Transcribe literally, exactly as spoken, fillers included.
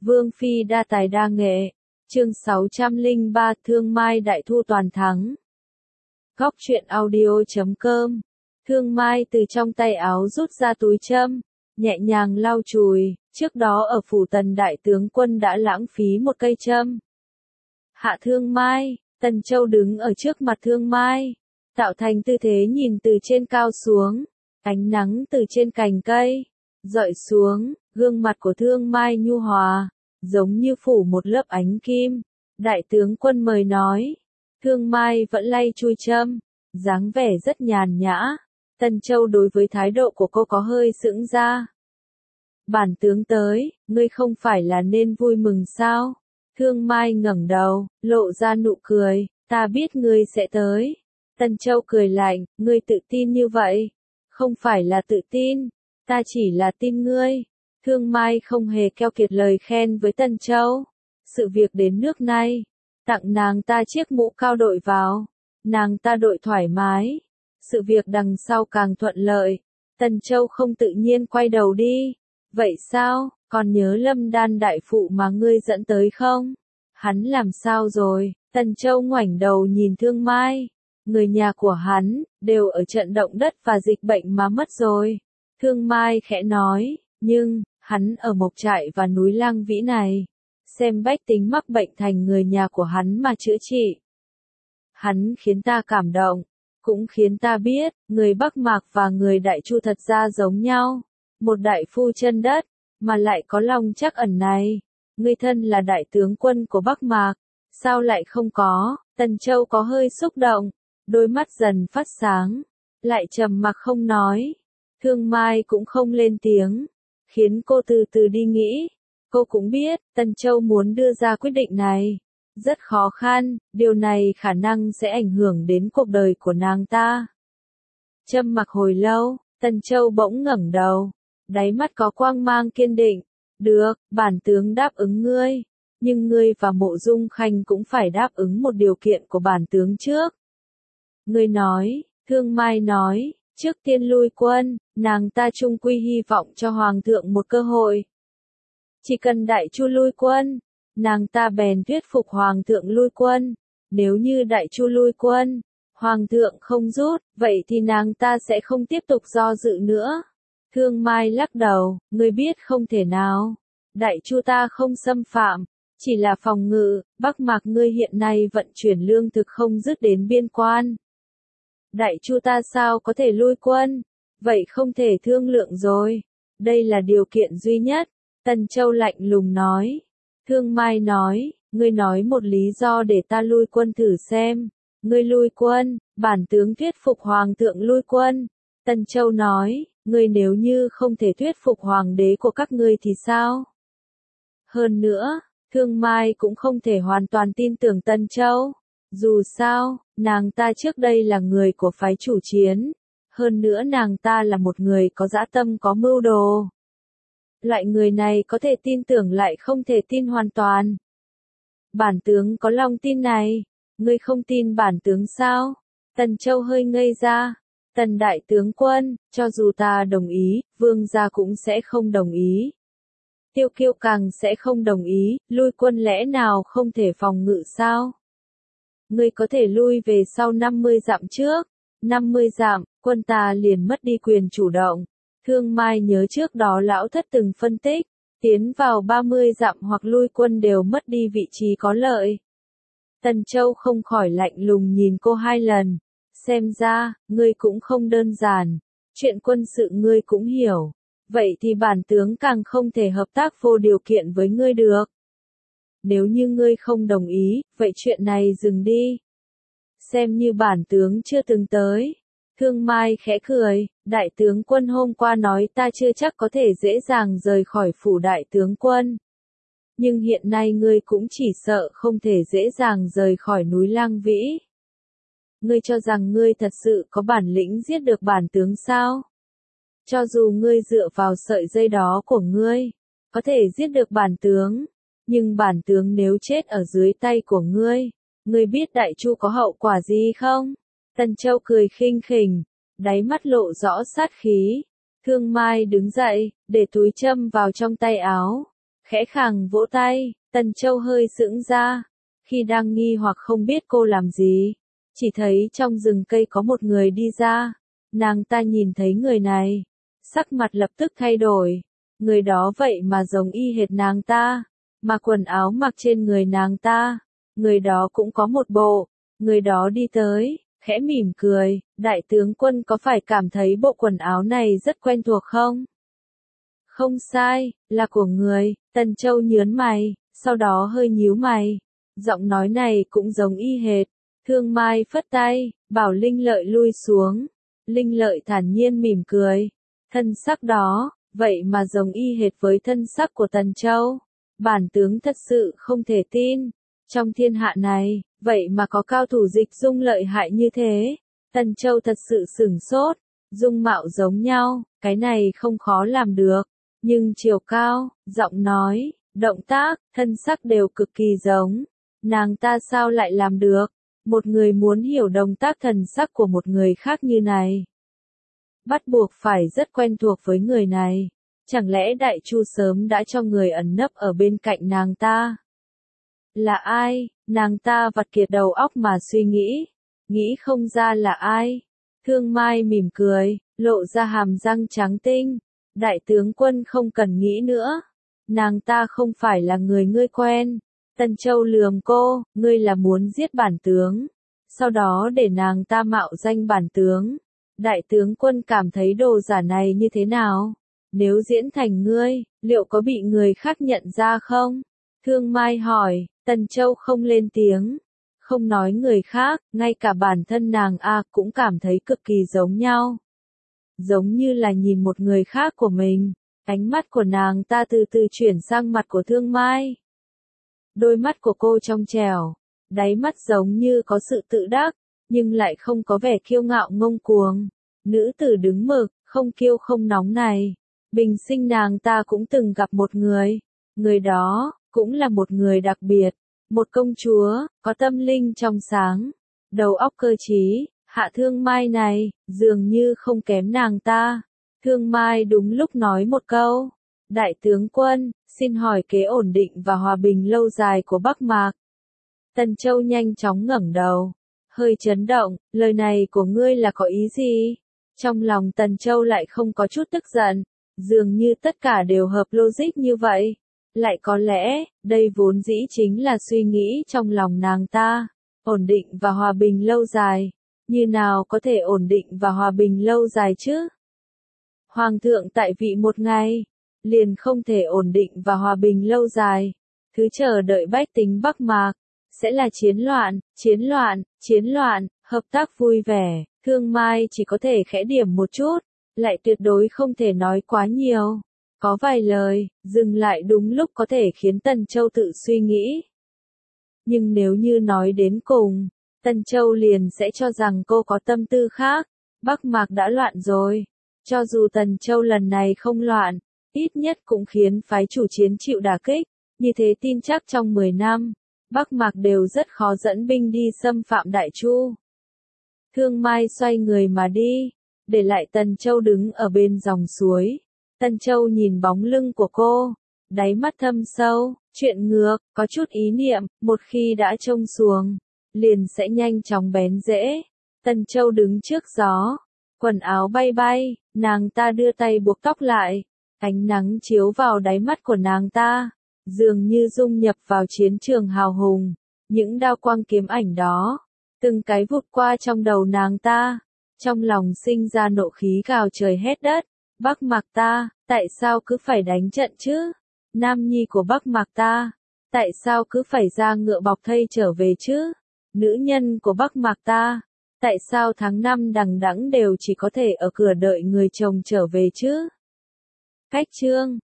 Vương phi đa tài đa nghệ. Chương sáu trăm lẻ ba Thương Mai đại thu toàn thắng. Góc truyện audio chấm com. Thương Mai từ trong tay áo rút ra túi châm, nhẹ nhàng lau chùi, trước đó ở phủ Tần đại tướng quân đã lãng phí một cây châm. Hạ Thương Mai, Tần Châu đứng ở trước mặt Thương Mai, tạo thành tư thế nhìn từ trên cao xuống, ánh nắng từ trên cành cây rọi xuống, gương mặt của Thương Mai nhu hòa, giống như phủ một lớp ánh kim. Đại tướng quân mời nói. Thương Mai vẫn lay chui châm, dáng vẻ rất nhàn nhã. Tần Châu đối với thái độ của cô có hơi sững ra. Bản tướng tới, ngươi không phải là nên vui mừng sao? Thương Mai ngẩng đầu, lộ ra nụ cười, ta biết ngươi sẽ tới. Tần Châu cười lạnh, ngươi tự tin như vậy? Không phải là tự tin, ta chỉ là tin ngươi. Thương Mai không hề keo kiệt lời khen với Tần Châu. Sự việc đến nước này, tặng nàng ta chiếc mũ cao đội vào, nàng ta đội thoải mái. Sự việc đằng sau càng thuận lợi. Tần Châu không tự nhiên quay đầu đi. Vậy sao, còn nhớ Lâm Đan đại phụ mà ngươi dẫn tới không? Hắn làm sao rồi? Tần Châu ngoảnh đầu nhìn Thương Mai. Người nhà của hắn, đều ở trận động đất và dịch bệnh mà mất rồi. Thương Mai khẽ nói, nhưng, hắn ở Mộc Trại và núi Lang Vĩ này. Xem bách tính mắc bệnh thành người nhà của hắn mà chữa trị. Hắn khiến ta cảm động, cũng khiến ta biết, người Bắc Mạc và người Đại Chu thật ra giống nhau. Một đại phu chân đất, mà lại có lòng trắc ẩn này. Ngươi thân là đại tướng quân của Bắc Mạc, sao lại không có? Tần Châu có hơi xúc động, đôi mắt dần phát sáng, lại trầm mặc không nói. Thương Mai cũng không lên tiếng, khiến cô từ từ đi nghĩ. Cô cũng biết, Tần Châu muốn đưa ra quyết định này rất khó khăn, điều này khả năng sẽ ảnh hưởng đến cuộc đời của nàng ta. Trầm mặc hồi lâu, Tần Châu bỗng ngẩng đầu, đáy mắt có quang mang kiên định. Được, bản tướng đáp ứng ngươi, nhưng ngươi và Mộ Dung Khanh cũng phải đáp ứng một điều kiện của bản tướng trước. Ngươi nói, Thương Mai nói, trước tiên lui quân, nàng ta chung quy hy vọng cho Hoàng thượng một cơ hội. Chỉ cần Đại Chu lui quân, nàng ta bèn thuyết phục Hoàng thượng lui quân. Nếu như Đại Chu lui quân, Hoàng thượng không rút, vậy thì nàng ta sẽ không tiếp tục do dự nữa. Thương Mai lắc đầu, ngươi biết không thể nào. Đại Chu ta không xâm phạm, chỉ là phòng ngự. Bắc Mạc ngươi hiện nay vận chuyển lương thực không dứt đến biên quan. Đại Chu ta sao có thể lui quân? Vậy không thể thương lượng rồi. Đây là điều kiện duy nhất. Tần Châu lạnh lùng nói. Thương Mai nói, ngươi nói một lý do để ta lui quân thử xem. Ngươi lui quân, bản tướng thuyết phục Hoàng thượng lui quân. Tần Châu nói, ngươi nếu như không thể thuyết phục hoàng đế của các ngươi thì sao? Hơn nữa, Thương Mai cũng không thể hoàn toàn tin tưởng Tần Châu. Dù sao, nàng ta trước đây là người của phái chủ chiến. Hơn nữa nàng ta là một người có dã tâm có mưu đồ. Loại người này có thể tin tưởng lại không thể tin hoàn toàn. Bản tướng có lòng tin này. Ngươi không tin bản tướng sao? Tần Châu hơi ngây ra. Tần đại tướng quân, cho dù ta đồng ý, vương gia cũng sẽ không đồng ý. Tiêu Kiêu càng sẽ không đồng ý, lui quân lẽ nào không thể phòng ngự sao? Ngươi có thể lui về sau năm mươi dặm trước. năm mươi dặm, quân ta liền mất đi quyền chủ động. Thương Mai nhớ trước đó lão thất từng phân tích, tiến vào ba mươi dặm hoặc lui quân đều mất đi vị trí có lợi. Tần Châu không khỏi lạnh lùng nhìn cô hai lần. Xem ra, ngươi cũng không đơn giản, chuyện quân sự ngươi cũng hiểu, vậy thì bản tướng càng không thể hợp tác vô điều kiện với ngươi được. Nếu như ngươi không đồng ý, vậy chuyện này dừng đi. Xem như bản tướng chưa từng tới. Thương Mai khẽ cười, đại tướng quân hôm qua nói ta chưa chắc có thể dễ dàng rời khỏi phủ đại tướng quân. Nhưng hiện nay ngươi cũng chỉ sợ không thể dễ dàng rời khỏi núi Lang Vĩ. Ngươi cho rằng ngươi thật sự có bản lĩnh giết được bản tướng sao? Cho dù ngươi dựa vào sợi dây đó của ngươi, có thể giết được bản tướng, nhưng bản tướng nếu chết ở dưới tay của ngươi, ngươi biết Đại Chu có hậu quả gì không? Tần Châu cười khinh khỉnh, đáy mắt lộ rõ sát khí. Thương Mai đứng dậy, để túi châm vào trong tay áo, khẽ khàng vỗ tay, Tần Châu hơi sững ra, khi đang nghi hoặc không biết cô làm gì, chỉ thấy trong rừng cây có một người đi ra, nàng ta nhìn thấy người này, sắc mặt lập tức thay đổi, người đó vậy mà giống y hệt nàng ta, mà quần áo mặc trên người nàng ta, người đó cũng có một bộ, người đó đi tới, khẽ mỉm cười, đại tướng quân có phải cảm thấy bộ quần áo này rất quen thuộc không? Không sai, là của người, Tần Châu nhớn mày, sau đó hơi nhíu mày, giọng nói này cũng giống y hệt, Thương Mai phất tay, bảo Linh Lợi lui xuống, Linh Lợi thản nhiên mỉm cười, thân sắc đó, vậy mà giống y hệt với thân sắc của Tần Châu, bản tướng thật sự không thể tin, trong thiên hạ này, vậy mà có cao thủ dịch dung lợi hại như thế, Tần Châu thật sự sửng sốt, dung mạo giống nhau, cái này không khó làm được, nhưng chiều cao, giọng nói, động tác, thân sắc đều cực kỳ giống, nàng ta sao lại làm được, một người muốn hiểu động tác thần sắc của một người khác như này, bắt buộc phải rất quen thuộc với người này, chẳng lẽ Đại Chu sớm đã cho người ẩn nấp ở bên cạnh nàng ta? Là ai? Nàng ta vặt kiệt đầu óc mà suy nghĩ, nghĩ không ra là ai. Thương Mai mỉm cười, lộ ra hàm răng trắng tinh, đại tướng quân không cần nghĩ nữa, nàng ta không phải là người ngươi quen. Tần Châu lườm cô, ngươi là muốn giết bản tướng, sau đó để nàng ta mạo danh bản tướng. Đại tướng quân cảm thấy đồ giả này như thế nào? Nếu diễn thành ngươi, liệu có bị người khác nhận ra không? Thương Mai hỏi, Tần Châu không lên tiếng, không nói người khác, ngay cả bản thân nàng a cũng cảm thấy cực kỳ giống nhau. Giống như là nhìn một người khác của mình, ánh mắt của nàng ta từ từ chuyển sang mặt của Thương Mai. Đôi mắt của cô trong trẻo, đáy mắt giống như có sự tự đắc, nhưng lại không có vẻ kiêu ngạo ngông cuồng. Nữ tử đứng mực, không kiêu không nóng này. Bình sinh nàng ta cũng từng gặp một người. Người đó, cũng là một người đặc biệt. Một công chúa, có tâm linh trong sáng. Đầu óc cơ trí, Hạ Thương Mai này, dường như không kém nàng ta. Thương Mai đúng lúc nói một câu. Đại tướng quân, xin hỏi kế ổn định và hòa bình lâu dài của Bắc Mạc. Tần Châu nhanh chóng ngẩng đầu, hơi chấn động, lời này của ngươi là có ý gì? Trong lòng Tần Châu lại không có chút tức giận, dường như tất cả đều hợp logic như vậy. Lại có lẽ, đây vốn dĩ chính là suy nghĩ trong lòng nàng ta, ổn định và hòa bình lâu dài. Như nào có thể ổn định và hòa bình lâu dài chứ? Hoàng thượng tại vị một ngày, liền không thể ổn định và hòa bình lâu dài. Thứ chờ đợi bách tính Bắc Mạc, sẽ là chiến loạn, chiến loạn, chiến loạn, hợp tác vui vẻ. Thương Mai chỉ có thể khẽ điểm một chút, lại tuyệt đối không thể nói quá nhiều. Có vài lời, dừng lại đúng lúc có thể khiến Tần Châu tự suy nghĩ. Nhưng nếu như nói đến cùng, Tần Châu liền sẽ cho rằng cô có tâm tư khác. Bắc Mạc đã loạn rồi. Cho dù Tần Châu lần này không loạn, ít nhất cũng khiến phái chủ chiến chịu đả kích. Như thế tin chắc trong mười năm, Bắc Mạc đều rất khó dẫn binh đi xâm phạm Đại Chu. Thương Mai xoay người mà đi, để lại Tần Châu đứng ở bên dòng suối. Tần Châu nhìn bóng lưng của cô, đáy mắt thâm sâu, chuyện ngược, có chút ý niệm, một khi đã trông xuồng, liền sẽ nhanh chóng bén rễ. Tần Châu đứng trước gió, quần áo bay bay, nàng ta đưa tay buộc tóc lại, ánh nắng chiếu vào đáy mắt của nàng ta, dường như dung nhập vào chiến trường hào hùng. Những đao quang kiếm ảnh đó, từng cái vụt qua trong đầu nàng ta, trong lòng sinh ra nộ khí gào trời hét đất. Bắc Mạc ta, tại sao cứ phải đánh trận chứ? Nam nhi của Bắc Mạc ta, tại sao cứ phải ra ngựa bọc thây trở về chứ? Nữ nhân của Bắc Mạc ta, tại sao tháng năm đằng đẵng đều chỉ có thể ở cửa đợi người chồng trở về chứ? Cách chương